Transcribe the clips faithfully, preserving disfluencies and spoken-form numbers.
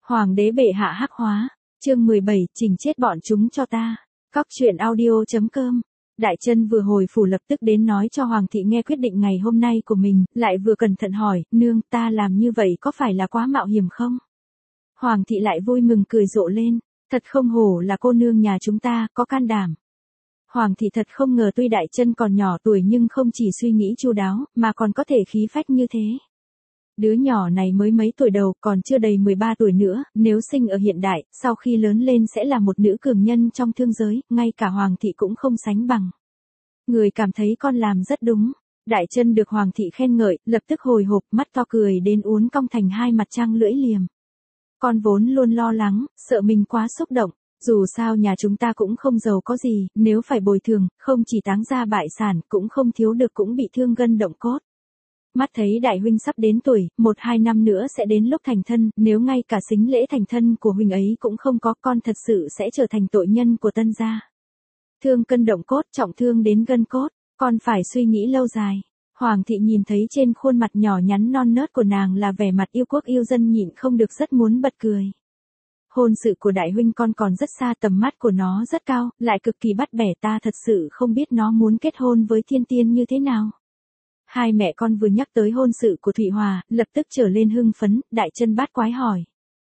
Hoàng đế bệ hạ hắc hóa, chương mười bảy, trình chết bọn chúng cho ta. Cóc truyện audio.com. Đại Trân vừa hồi phủ lập tức đến nói cho Hoàng thị nghe quyết định ngày hôm nay của mình, lại vừa cẩn thận hỏi, nương, ta làm như vậy có phải là quá mạo hiểm không? Hoàng thị lại vui mừng cười rộ lên, thật không hổ là cô nương nhà chúng ta, có can đảm. Hoàng thị thật không ngờ tuy Đại Trân còn nhỏ tuổi nhưng không chỉ suy nghĩ chu đáo, mà còn có thể khí phách như thế. Đứa nhỏ này mới mấy tuổi đầu, còn chưa đầy mười ba tuổi nữa, nếu sinh ở hiện đại, sau khi lớn lên sẽ là một nữ cường nhân trong thương giới, ngay cả Hoàng thị cũng không sánh bằng. Người cảm thấy con làm rất đúng. Đại Trân được Hoàng thị khen ngợi, lập tức hồi hộp, mắt to cười đến uốn cong thành hai mặt trăng lưỡi liềm. Con vốn luôn lo lắng, sợ mình quá xúc động. Dù sao nhà chúng ta cũng không giàu có gì, nếu phải bồi thường, không chỉ táng gia bại sản, cũng không thiếu được cũng bị thương gân động cốt. Mắt thấy đại huynh sắp đến tuổi, một hai năm nữa sẽ đến lúc thành thân, nếu ngay cả sính lễ thành thân của huynh ấy cũng không có, con thật sự sẽ trở thành tội nhân của Tân gia. Thương cân động cốt, trọng thương đến gân cốt, con phải suy nghĩ lâu dài. Hoàng thị nhìn thấy trên khuôn mặt nhỏ nhắn non nớt của nàng là vẻ mặt yêu quốc yêu dân, nhịn không được rất muốn bật cười. Hôn sự của đại huynh con còn rất xa, tầm mắt của nó rất cao, lại cực kỳ bắt bẻ, ta thật sự không biết nó muốn kết hôn với thiên tiên như thế nào. Hai mẹ con vừa nhắc tới hôn sự của Thụy Hòa, lập tức trở lên hưng phấn, Đại Trân bát quái hỏi.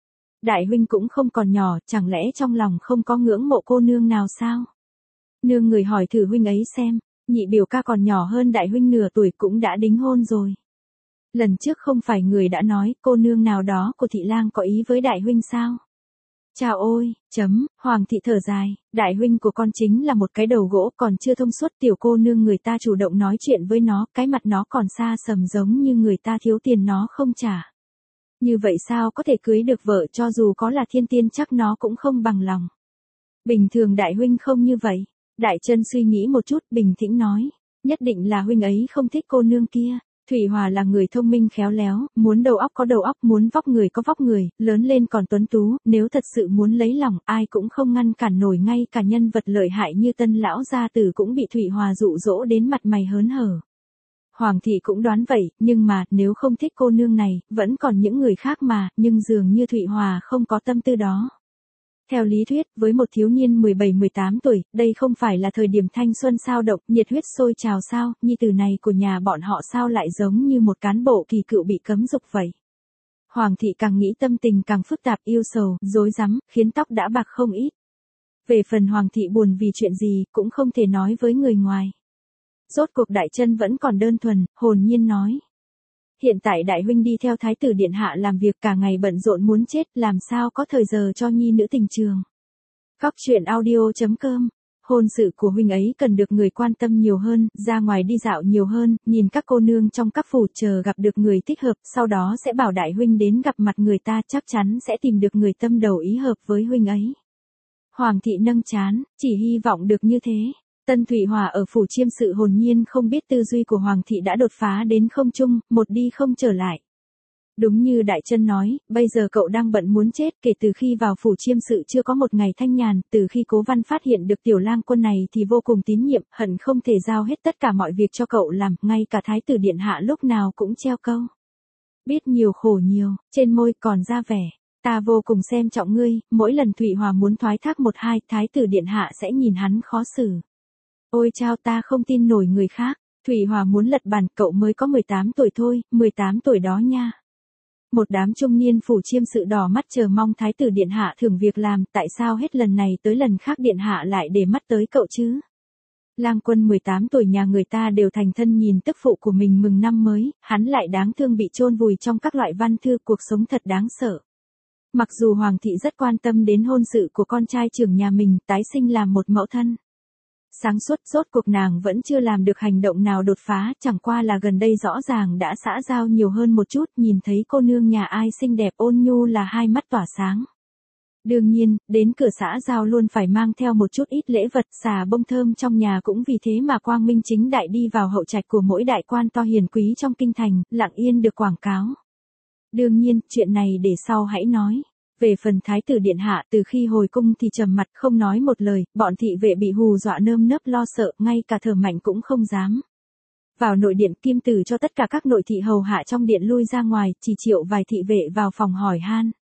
Đại huynh cũng không còn nhỏ, chẳng lẽ trong lòng không có ngưỡng mộ cô nương nào sao? Nương người hỏi thử huynh ấy xem, nhị biểu ca còn nhỏ hơn đại huynh nửa tuổi cũng đã đính hôn rồi. Lần trước không phải người đã nói cô nương nào đó của thị lang có ý với đại huynh sao? Chào ôi, chấm, Hoàng thị thở dài, đại huynh của con chính là một cái đầu gỗ, còn chưa thông suốt, tiểu cô nương người ta chủ động nói chuyện với nó, cái mặt nó còn xa sầm giống như người ta thiếu tiền nó không trả. Như vậy sao có thể cưới được vợ, cho dù có là thiên tiên chắc nó cũng không bằng lòng. Bình thường đại huynh không như vậy. Đại Trân suy nghĩ một chút, bình tĩnh nói, nhất định là huynh ấy không thích cô nương kia. Thụy Hòa là người thông minh khéo léo, muốn đầu óc có đầu óc, muốn vóc người có vóc người, lớn lên còn tuấn tú, nếu thật sự muốn lấy lòng, ai cũng không ngăn cản nổi, ngay cả nhân vật lợi hại như Tân lão gia tử cũng bị Thụy Hòa dụ dỗ đến mặt mày hớn hở. Hoàng thị cũng đoán vậy, nhưng mà, nếu không thích cô nương này, vẫn còn những người khác mà, nhưng dường như Thụy Hòa không có tâm tư đó. Theo lý thuyết, với một thiếu niên mười bảy mười tám tuổi, đây không phải là thời điểm thanh xuân sao động, nhiệt huyết sôi trào sao, nhi tử này của nhà bọn họ sao lại giống như một cán bộ kỳ cựu bị cấm dục vậy. Hoàng thị càng nghĩ tâm tình càng phức tạp, yêu sầu, rối rắm, khiến tóc đã bạc không ít. Về phần Hoàng thị buồn vì chuyện gì, cũng không thể nói với người ngoài. Rốt cuộc Đại Trân vẫn còn đơn thuần, hồn nhiên nói. Hiện tại đại huynh đi theo thái tử điện hạ làm việc cả ngày bận rộn muốn chết, làm sao có thời giờ cho nhi nữ tình trường. Cóc truyện audio.com. Hôn sự của huynh ấy cần được người quan tâm nhiều hơn, ra ngoài đi dạo nhiều hơn, nhìn các cô nương trong các phủ, chờ gặp được người thích hợp, sau đó sẽ bảo đại huynh đến gặp mặt người ta, chắc chắn sẽ tìm được người tâm đầu ý hợp với huynh ấy. Hoàng thị nâng trán, chỉ hy vọng được như thế. Tân Thụy Hòa ở phủ chiêm sự hồn nhiên không biết tư duy của Hoàng thị đã đột phá đến không trung, một đi không trở lại. Đúng như Đại Trân nói, bây giờ cậu đang bận muốn chết, kể từ khi vào phủ chiêm sự chưa có một ngày thanh nhàn, từ khi Cố Văn phát hiện được tiểu lang quân này thì vô cùng tín nhiệm, hận không thể giao hết tất cả mọi việc cho cậu làm, ngay cả thái tử điện hạ lúc nào cũng treo câu. Biết nhiều khổ nhiều, trên môi còn ra vẻ. Ta vô cùng xem trọng ngươi, mỗi lần Thụy Hòa muốn thoái thác một hai, thái tử điện hạ sẽ nhìn hắn khó xử. Ôi chao, ta không tin nổi người khác. Thụy Hòa muốn lật bàn, cậu mới có mười tám tuổi thôi, mười tám tuổi đó nha. Một đám trung niên phủ chiêm sự đỏ mắt chờ mong thái tử điện hạ thưởng việc làm, tại sao hết lần này tới lần khác điện hạ lại để mắt tới cậu chứ? Lang quân mười tám tuổi nhà người ta đều thành thân, nhìn tức phụ của mình mừng năm mới, hắn lại đáng thương bị chôn vùi trong các loại văn thư, cuộc sống thật đáng sợ. Mặc dù Hoàng thị rất quan tâm đến hôn sự của con trai trưởng nhà mình, tái sinh làm một mẫu thân. Sáng suốt, rốt cuộc nàng vẫn chưa làm được hành động nào đột phá, chẳng qua là gần đây rõ ràng đã xã giao nhiều hơn một chút, nhìn thấy cô nương nhà ai xinh đẹp ôn nhu là hai mắt tỏa sáng. Đương nhiên, đến cửa xã giao luôn phải mang theo một chút ít lễ vật, xà bông thơm trong nhà cũng vì thế mà quang minh chính đại đi vào hậu trạch của mỗi đại quan to hiền quý trong kinh thành, lặng yên được quảng cáo. Đương nhiên, chuyện này để sau hãy nói. Về phần thái tử điện hạ, từ khi hồi cung thì trầm mặt không nói một lời, bọn thị vệ bị hù dọa nơm nớp lo sợ, ngay cả thở mạnh cũng không dám. Vào nội điện, Kim Tử cho tất cả các nội thị hầu hạ trong điện lui ra ngoài, chỉ triệu vài thị vệ vào phòng hỏi han.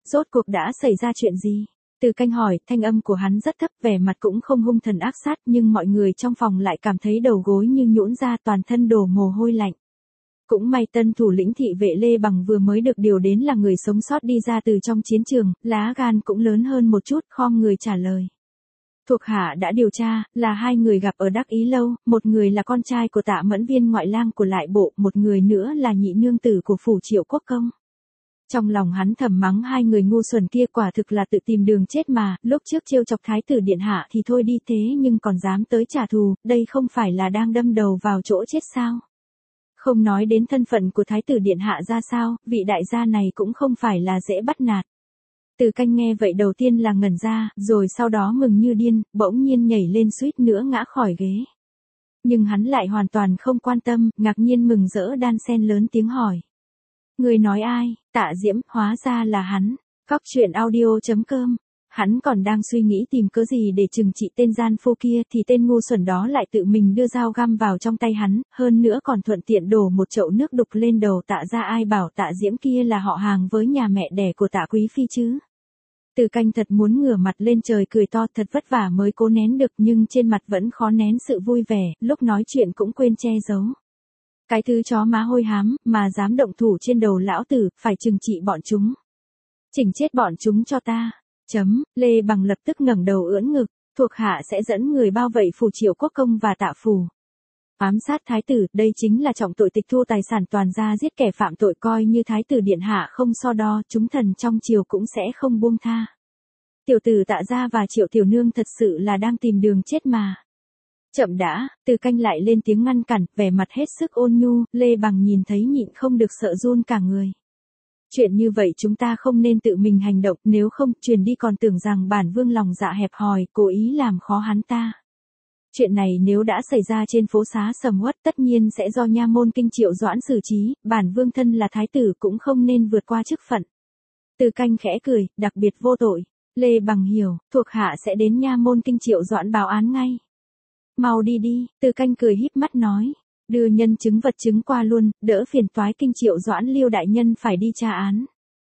Rốt cuộc đã xảy ra chuyện gì? Từ Canh hỏi, thanh âm của hắn rất thấp, vẻ mặt cũng không hung thần ác sát, nhưng mọi người trong phòng lại cảm thấy đầu gối như nhũn ra, toàn thân đổ mồ hôi lạnh. Cũng may tân thủ lĩnh thị vệ Lê Bằng vừa mới được điều đến là người sống sót đi ra từ trong chiến trường, lá gan cũng lớn hơn một chút, khom người trả lời. Thuộc hạ đã điều tra, là hai người gặp ở Đắc Ý Lâu, một người là con trai của Tạ Mẫn Viên ngoại lang của lại bộ, một người nữa là nhị nương tử của phủ Triệu Quốc Công. Trong lòng hắn thầm mắng hai người ngu xuẩn kia quả thực là tự tìm đường chết mà, lúc trước trêu chọc thái tử điện hạ thì thôi đi thế nhưng còn dám tới trả thù, đây không phải là đang đâm đầu vào chỗ chết sao? Không nói đến thân phận của thái tử điện hạ ra sao, vị đại gia này cũng không phải là dễ bắt nạt. Từ Canh nghe vậy đầu tiên là ngẩn ra, rồi sau đó mừng như điên, bỗng nhiên nhảy lên suýt nữa ngã khỏi ghế. Nhưng hắn lại hoàn toàn không quan tâm, ngạc nhiên mừng rỡ đan sen lớn tiếng hỏi. Người nói ai? Tạ Diễm, hóa ra là hắn. Cóc truyện audio chấm com. Hắn còn đang suy nghĩ tìm cớ gì để trừng trị tên gian phu kia thì tên ngu xuẩn đó lại tự mình đưa dao găm vào trong tay hắn, hơn nữa còn thuận tiện đổ một chậu nước đục lên đầu Tạ ra. Ai bảo Tạ Diễm kia là họ hàng với nhà mẹ đẻ của Tạ Quý Phi chứ. Từ Canh thật muốn ngửa mặt lên trời cười to, thật vất vả mới cố nén được nhưng trên mặt vẫn khó nén sự vui vẻ, lúc nói chuyện cũng quên che giấu. Cái thứ chó má hôi hám, mà dám động thủ trên đầu lão tử, phải trừng trị bọn chúng. Chỉnh chết bọn chúng cho ta. Chấm, Lê Bằng lập tức ngẩng đầu ưỡn ngực, thuộc hạ sẽ dẫn người bao vây phủ Triệu Quốc Công và Tạ phủ. Ám sát thái tử, đây chính là trọng tội tịch thu tài sản toàn gia, giết kẻ phạm tội, coi như thái tử điện hạ không so đo, chúng thần trong triều cũng sẽ không buông tha. Tiểu tử Tạ gia và Triệu tiểu nương thật sự là đang tìm đường chết mà. Chậm đã, Từ Canh lại lên tiếng ngăn cản, vẻ mặt hết sức ôn nhu, Lê Bằng nhìn thấy nhịn không được sợ run cả người. Chuyện như vậy chúng ta không nên tự mình hành động, nếu không, truyền đi còn tưởng rằng bản vương lòng dạ hẹp hòi, cố ý làm khó hắn ta. Chuyện này nếu đã xảy ra trên phố xá sầm uất, tất nhiên sẽ do nha môn Kinh Triệu Doãn xử trí, bản vương thân là thái tử cũng không nên vượt qua chức phận. Từ Canh khẽ cười, đặc biệt vô tội. Lê Bằng hiểu, thuộc hạ sẽ đến nha môn Kinh Triệu Doãn báo án ngay. Mau đi đi, Từ Canh cười híp mắt nói. Đưa nhân chứng vật chứng qua luôn, đỡ phiền toái Kinh Triệu Doãn Liêu đại nhân phải đi tra án.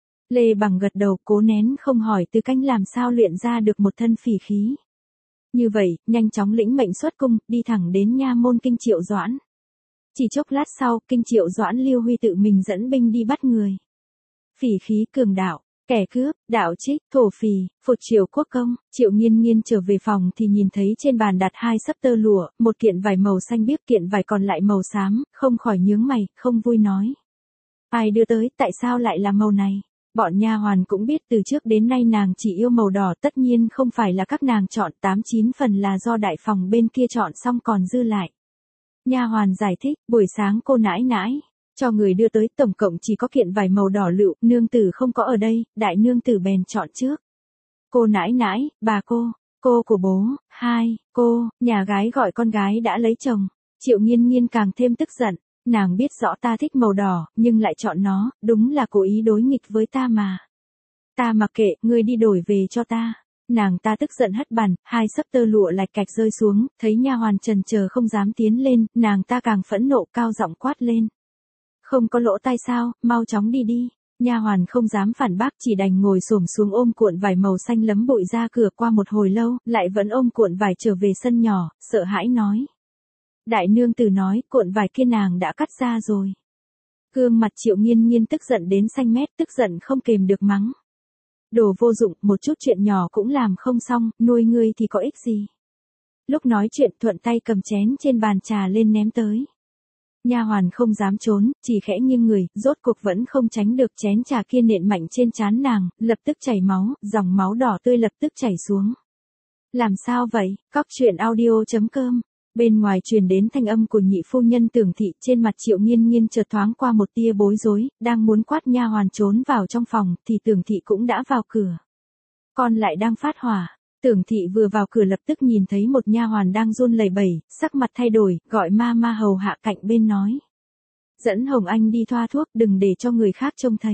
Lê Bằng gật đầu, cố nén không hỏi Từ Canh làm sao luyện ra được một thân phỉ khí. Như vậy, nhanh chóng lĩnh mệnh xuất cung, đi thẳng đến nha môn Kinh Triệu Doãn. Chỉ chốc lát sau, Kinh Triệu Doãn Liêu Huy tự mình dẫn binh đi bắt người. Phỉ khí cường đạo, kẻ cướp, đạo trích, thổ phỉ, phục Triệu Quốc Công. Triệu Nghiên Nghiên trở về phòng thì nhìn thấy trên bàn đặt hai xấp tơ lụa, một kiện vải màu xanh biếc, kiện vải còn lại màu xám, không khỏi nhướng mày, không vui nói. Ai đưa tới, tại sao lại là màu này? Bọn nha hoàn cũng biết từ trước đến nay nàng chỉ yêu màu đỏ, tất nhiên không phải là các nàng chọn, tám chín phần là do đại phòng bên kia chọn xong còn dư lại. Nha hoàn giải thích, buổi sáng cô nãi nãi cho người đưa tới, tổng cộng chỉ có kiện vải màu đỏ lựu, nương tử không có ở đây, đại nương tử bèn chọn trước. Cô nãi nãi, bà cô, cô của bố, hai, cô, nhà gái gọi con gái đã lấy chồng. Triệu Nghiên Nghiên càng thêm tức giận, nàng biết rõ ta thích màu đỏ, nhưng lại chọn nó, đúng là cố ý đối nghịch với ta mà. Ta mặc kệ, ngươi đi đổi về cho ta. Nàng ta tức giận hất bàn, hai xấp tơ lụa lạch cạch rơi xuống, thấy nha hoàn trần chờ không dám tiến lên, nàng ta càng phẫn nộ, cao giọng quát lên. Không có lỗ tai sao, mau chóng đi đi. Nha hoàn không dám phản bác, chỉ đành ngồi xổm xuống ôm cuộn vải màu xanh lấm bụi ra cửa. Qua một hồi lâu, lại vẫn ôm cuộn vải trở về sân nhỏ, sợ hãi nói. Đại nương tử nói, cuộn vải kia nàng đã cắt ra rồi. Gương mặt Triệu Nghiên Nghiên tức giận đến xanh mét, tức giận không kềm được mắng. Đồ vô dụng, một chút chuyện nhỏ cũng làm không xong, nuôi ngươi thì có ích gì. Lúc nói chuyện thuận tay cầm chén trên bàn trà lên ném tới. Nha hoàn không dám trốn, chỉ khẽ nghiêng người, rốt cuộc vẫn không tránh được chén trà kia nện mạnh trên trán nàng, lập tức chảy máu, dòng máu đỏ tươi lập tức chảy xuống. Làm sao vậy? Cóc truyện audio chấm com. Bên ngoài truyền đến thanh âm của nhị phu nhân Tưởng thị, trên mặt Triệu Nghiên Nghiên chợt thoáng qua một tia bối rối, đang muốn quát nha hoàn trốn vào trong phòng, thì Tưởng thị cũng đã vào cửa. Con lại đang phát hỏa. Tưởng thị vừa vào cửa lập tức nhìn thấy một nha hoàn đang run lẩy bẩy, sắc mặt thay đổi, gọi ma ma hầu hạ cạnh bên nói. Dẫn Hồng Anh đi thoa thuốc, đừng để cho người khác trông thấy.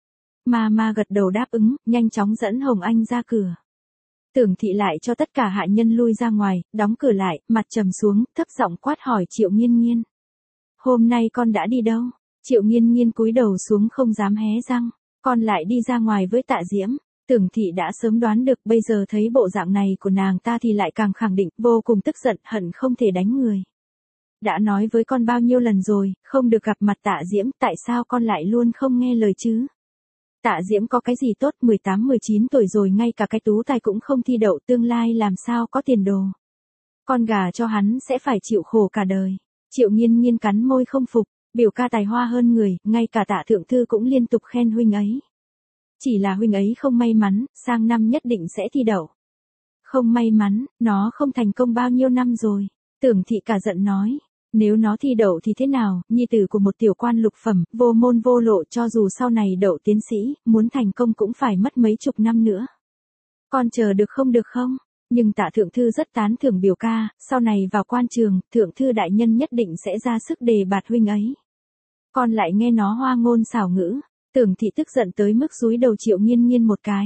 Ma ma gật đầu đáp ứng, nhanh chóng dẫn Hồng Anh ra cửa. Tưởng thị lại cho tất cả hạ nhân lui ra ngoài, đóng cửa lại, mặt trầm xuống, thấp giọng quát hỏi Triệu Nghiên Nghiên. Hôm nay con đã đi đâu? Triệu Nghiên Nghiên cúi đầu xuống không dám hé răng. con lại đi ra ngoài với Tạ Diễm. Tưởng thị đã sớm đoán được, bây giờ thấy bộ dạng này của nàng ta thì lại càng khẳng định, vô cùng tức giận, hận không thể đánh người. Đã nói với con bao nhiêu lần rồi, không được gặp mặt Tạ Diễm, tại sao con lại luôn không nghe lời chứ? Tạ Diễm có cái gì tốt, mười tám mười chín tuổi rồi, ngay cả cái tú tài cũng không thi đậu, tương lai làm sao có tiền đồ. Con gà cho hắn sẽ phải chịu khổ cả đời. Triệu Nghiên Nghiên cắn môi không phục, biểu ca tài hoa hơn người, ngay cả Tạ thượng thư cũng liên tục khen huynh ấy. Chỉ là huynh ấy không may mắn, sang năm nhất định sẽ thi đậu. Không may mắn, nó không thành công bao nhiêu năm rồi. Tưởng thị cả giận nói, nếu nó thi đậu thì thế nào, nhi tử của một tiểu quan lục phẩm, vô môn vô lộ, cho dù sau này đậu tiến sĩ, muốn thành công cũng phải mất mấy chục năm nữa. Con chờ được không được không? Nhưng Tạ thượng thư rất tán thưởng biểu ca, sau này vào quan trường, thượng thư đại nhân nhất định sẽ ra sức đề bạt huynh ấy. Con lại nghe nó hoa ngôn xảo ngữ. Tưởng thị tức giận tới mức dúi đầu Triệu Nghiên Nghiên một cái.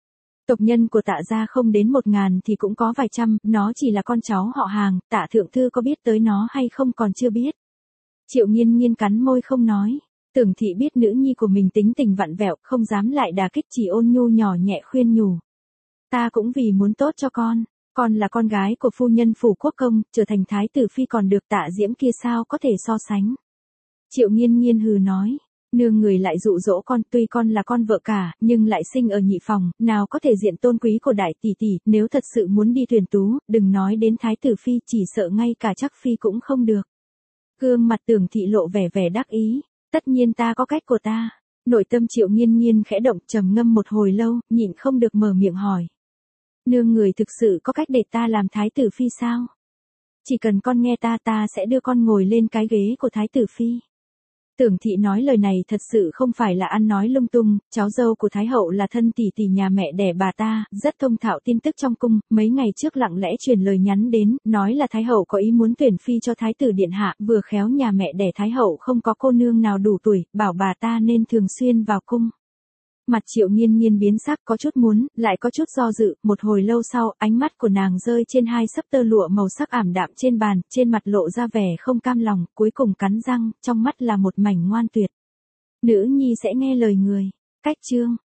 Tộc nhân của Tạ gia không đến một ngàn thì cũng có vài trăm, nó chỉ là con cháu họ hàng, Tạ thượng thư có biết tới nó hay không còn chưa biết. Triệu Nghiên Nghiên cắn môi không nói. Tưởng thị biết nữ nhi của mình tính tình vặn vẹo, không dám lại đả kích, chỉ ôn nhu nhỏ nhẹ khuyên nhủ. Ta cũng vì muốn tốt cho con, con là con gái của phu nhân phủ quốc công, trở thành thái tử phi còn được, Tạ Diễm kia sao có thể so sánh. Triệu Nghiên Nghiên hừ nói. Nương người lại dụ dỗ con, tuy con là con vợ cả, nhưng lại sinh ở nhị phòng, nào có thể diện tôn quý của đại tỷ tỷ, nếu thật sự muốn đi tuyển tú, đừng nói đến thái tử phi, chỉ sợ ngay cả chắc phi cũng không được. Gương mặt Tưởng thị lộ vẻ vẻ đắc ý, tất nhiên ta có cách của ta. Nội tâm Triệu Nghiên Nghiên khẽ động, trầm ngâm một hồi lâu, nhịn không được mở miệng hỏi. Nương người thực sự có cách để ta làm thái tử phi sao? Chỉ cần con nghe ta, ta sẽ đưa con ngồi lên cái ghế của thái tử phi. Tưởng thị nói lời này thật sự không phải là ăn nói lung tung, cháu dâu của Thái hậu là thân tỷ tỷ nhà mẹ đẻ bà ta, rất thông thạo tin tức trong cung, mấy ngày trước lặng lẽ truyền lời nhắn đến, nói là Thái hậu có ý muốn tuyển phi cho Thái tử điện hạ, vừa khéo nhà mẹ đẻ Thái hậu không có cô nương nào đủ tuổi, bảo bà ta nên thường xuyên vào cung. Mặt Triệu Nghiên Nghiên biến sắc, có chút muốn, lại có chút do dự, một hồi lâu sau, ánh mắt của nàng rơi trên hai xấp tơ lụa màu sắc ảm đạm trên bàn, trên mặt lộ ra vẻ không cam lòng, cuối cùng cắn răng, trong mắt là một mảnh ngoan tuyệt. Nữ nhi sẽ nghe lời người. Cách chương